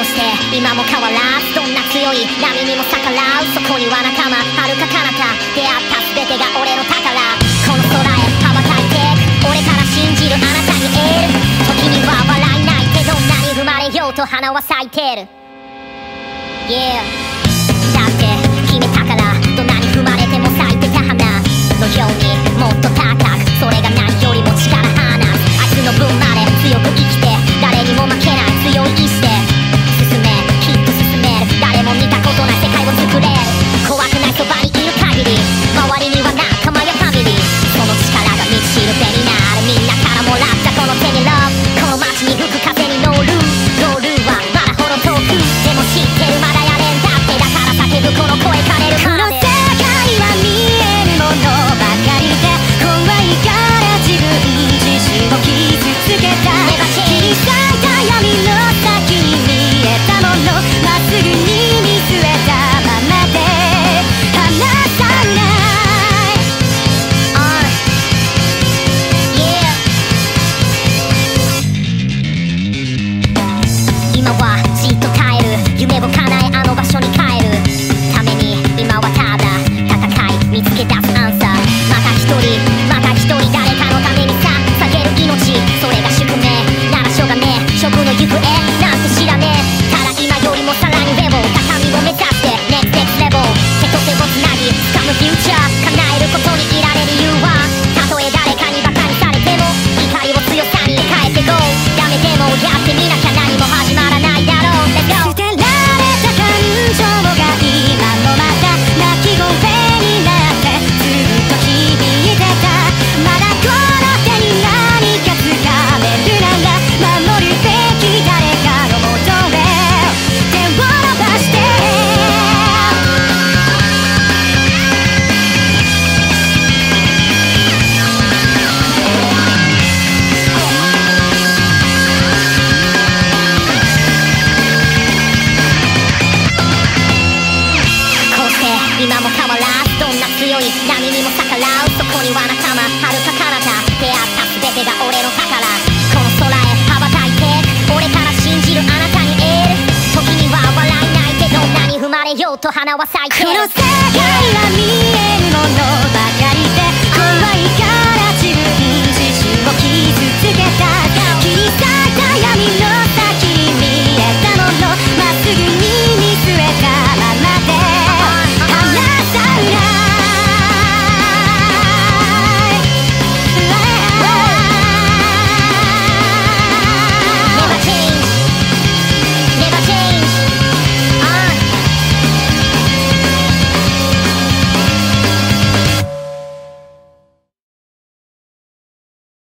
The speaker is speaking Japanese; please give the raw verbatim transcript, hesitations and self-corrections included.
して今も変わらずどんな強い波にも逆らうそこには仲間遥か彼方出会った全てが俺の宝この空へ羽ばたいて俺から信じるあなたにエール時には笑い泣いてどんなに踏まれようと花は咲いてる Yeah だって決めたからどんなに踏まれても咲いてた花のようにもっと高くそれが何よりも力放つ明日の分まで強く生きて誰にも負けない強い意志で進めきっと進める誰も見たことない世界を作れる怖くないそばにいる限り周りには仲間やファミリーその力が道しるべになるみんなからもらったこの手に Love この街に吹く風に乗るゴールはまだほど遠くでも知ってるまだやれんだってだから叫ぶこの声枯れるまでこの世界は見えるものばかりで怖いから自分自身を傷つけた切り裂いた闇の先に見えたものまっすぐに見据えたままで離さない、uh, yeah 今はじっと耐える夢を叶えあの場所に帰るために今はただ戦い見つけ出すアンサーまた一人また一人誰かのためにさ捧げる命それが宿命ならしょうがねえ食の行方なんて知らねえただ今よりもさらにレベル高みを目指して Next next level 手と手をつなぎ掴むフューチャー叶えることにいられる理由はたとえ誰かにバカにされても怒りを強さに変えて Go ダメでもやってみなきゃ何も始まらないだろう Let's go 捨てられた感情が今もまた泣き声になってずっと響いてたまだこの手に何か掴めるなら守るべき誰かのもとへ手を伸ばしてこうして今も変わらずどんな強い波にも逆らうそこには仲間遥か彼方出会った全てが俺の宝この空へ羽ばたいて俺から信じるあなたにエール時には笑い泣いてどんなに踏まれようと花は咲いてるこの世界は見え